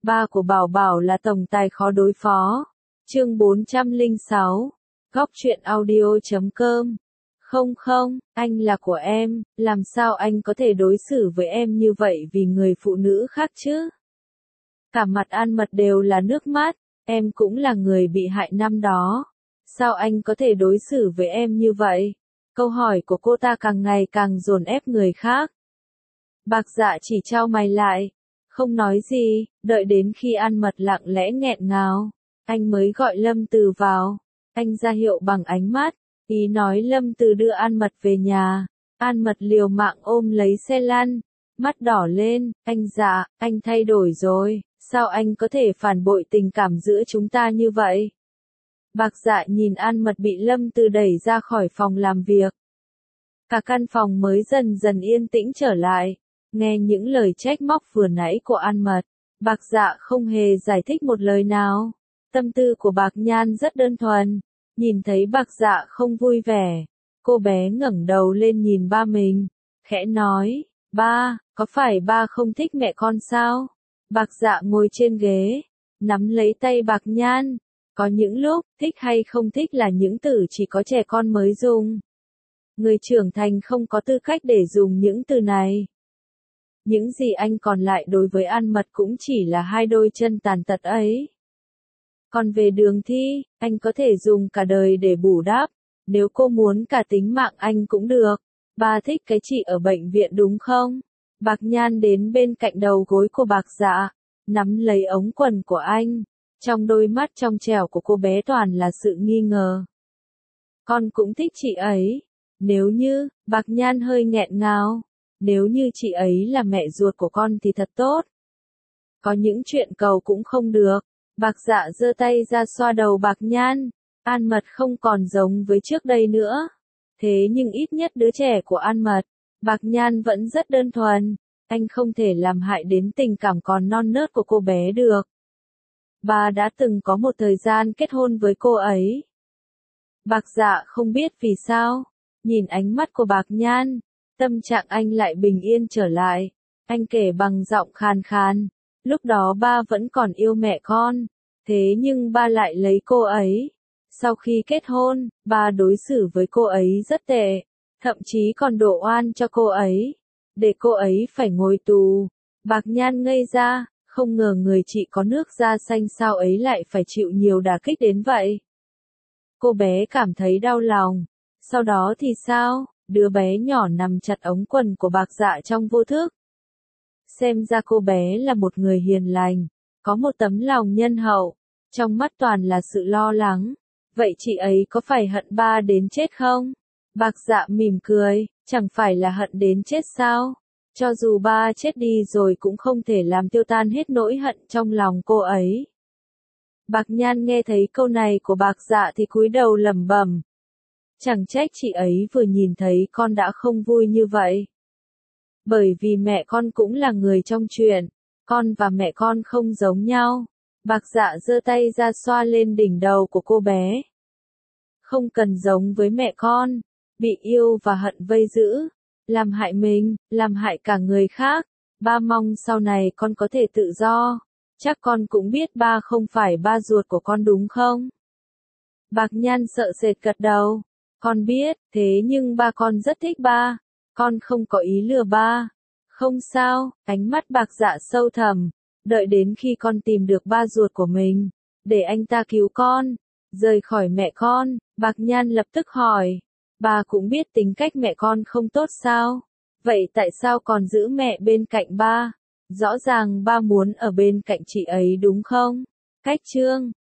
Ba của Bảo Bảo là tổng tài khó đối phó. Chương 406. Góc truyện audio.com. Không không, anh là của em, làm sao anh có thể đối xử với em như vậy vì người phụ nữ khác chứ? Cả mặt An Mật đều là nước mắt, em cũng là người bị hại năm đó. Sao anh có thể đối xử với em như vậy? Câu hỏi của cô ta càng ngày càng dồn ép người khác. Bạc Dạ chỉ chau mày lại, không nói gì, đợi đến khi An Mật lặng lẽ nghẹn ngào, anh mới gọi Lâm Từ vào. Anh ra hiệu bằng ánh mắt, ý nói Lâm Từ đưa An Mật về nhà. An Mật liều mạng ôm lấy xe lăn, mắt đỏ lên, anh Dạ, anh thay đổi rồi, sao anh có thể phản bội tình cảm giữa chúng ta như vậy? Bạc Dạ nhìn An Mật bị Lâm Từ đẩy ra khỏi phòng làm việc. Cả căn phòng mới dần dần yên tĩnh trở lại, nghe những lời trách móc vừa nãy của An Mật, Bạc Dạ không hề giải thích một lời nào. Tâm tư của Bạc Nhan rất đơn thuần, nhìn thấy Bạc Dạ không vui vẻ, cô bé ngẩng đầu lên nhìn ba mình, khẽ nói, ba, có phải ba không thích mẹ con sao? Bạc Dạ ngồi trên ghế, nắm lấy tay Bạc Nhan, có những lúc, thích hay không thích là những từ chỉ có trẻ con mới dùng. Người trưởng thành không có tư cách để dùng những từ này. Những gì anh còn lại đối với An Mật cũng chỉ là hai đôi chân tàn tật ấy. Còn về Đường Thi, anh có thể dùng cả đời để bù đắp, nếu cô muốn cả tính mạng anh cũng được. Ba thích cái chị ở bệnh viện đúng không? Bạc Nhan đến bên cạnh đầu gối của Bạc Dạ, nắm lấy ống quần của anh. Trong đôi mắt trong trẻo của cô bé toàn là sự nghi ngờ. Con cũng thích chị ấy. Nếu như, Bạc Nhan hơi nghẹn ngào, nếu như chị ấy là mẹ ruột của con thì thật tốt. Có những chuyện cầu cũng không được. Bạc Dạ giơ tay ra xoa đầu Bạc Nhan. An Mật không còn giống với trước đây nữa. Thế nhưng ít nhất đứa trẻ của An Mật, Bạc Nhan vẫn rất đơn thuần. Anh không thể làm hại đến tình cảm còn non nớt của cô bé được. Bà đã từng có một thời gian kết hôn với cô ấy. Bạc Dạ không biết vì sao, nhìn ánh mắt của Bạc Nhan, tâm trạng anh lại bình yên trở lại. Anh kể bằng giọng khàn khàn, lúc đó ba vẫn còn yêu mẹ con, thế nhưng ba lại lấy cô ấy. Sau khi kết hôn, ba đối xử với cô ấy rất tệ, thậm chí còn đổ oan cho cô ấy, để cô ấy phải ngồi tù. Bạc Nhan ngây ra, không ngờ người chị có nước da xanh sao ấy lại phải chịu nhiều đả kích đến vậy. Cô bé cảm thấy đau lòng. Sau đó thì sao? Đứa bé nhỏ nằm chặt ống quần của Bạc Dạ trong vô thức. Xem ra cô bé là một người hiền lành, có một tấm lòng nhân hậu, trong mắt toàn là sự lo lắng. Vậy chị ấy có phải hận ba đến chết không? Bạc Dạ mỉm cười, chẳng phải là hận đến chết sao? Cho dù ba chết đi rồi cũng không thể làm tiêu tan hết nỗi hận trong lòng cô ấy. Bạc Nhan nghe thấy câu này của Bạc Dạ thì cúi đầu lẩm bẩm. Chẳng trách chị ấy vừa nhìn thấy con đã không vui như vậy. Bởi vì mẹ con cũng là người trong chuyện, con và mẹ con không giống nhau. Bạc Dạ giơ tay ra xoa lên đỉnh đầu của cô bé. Không cần giống với mẹ con, bị yêu và hận vây giữ, làm hại mình, làm hại cả người khác. Ba mong sau này con có thể tự do. Chắc con cũng biết ba không phải ba ruột của con đúng không? Bạc Nhan sợ sệt gật đầu. Con biết, thế nhưng ba con rất thích ba. Con không có ý lừa ba. Không sao, ánh mắt Bạc Dạ sâu thẳm. Đợi đến khi con tìm được ba ruột của mình, để anh ta cứu con, rời khỏi mẹ con. Bạc Nhan lập tức hỏi. Ba cũng biết tính cách mẹ con không tốt sao? Vậy tại sao còn giữ mẹ bên cạnh ba? Rõ ràng ba muốn ở bên cạnh chị ấy đúng không? Cách chương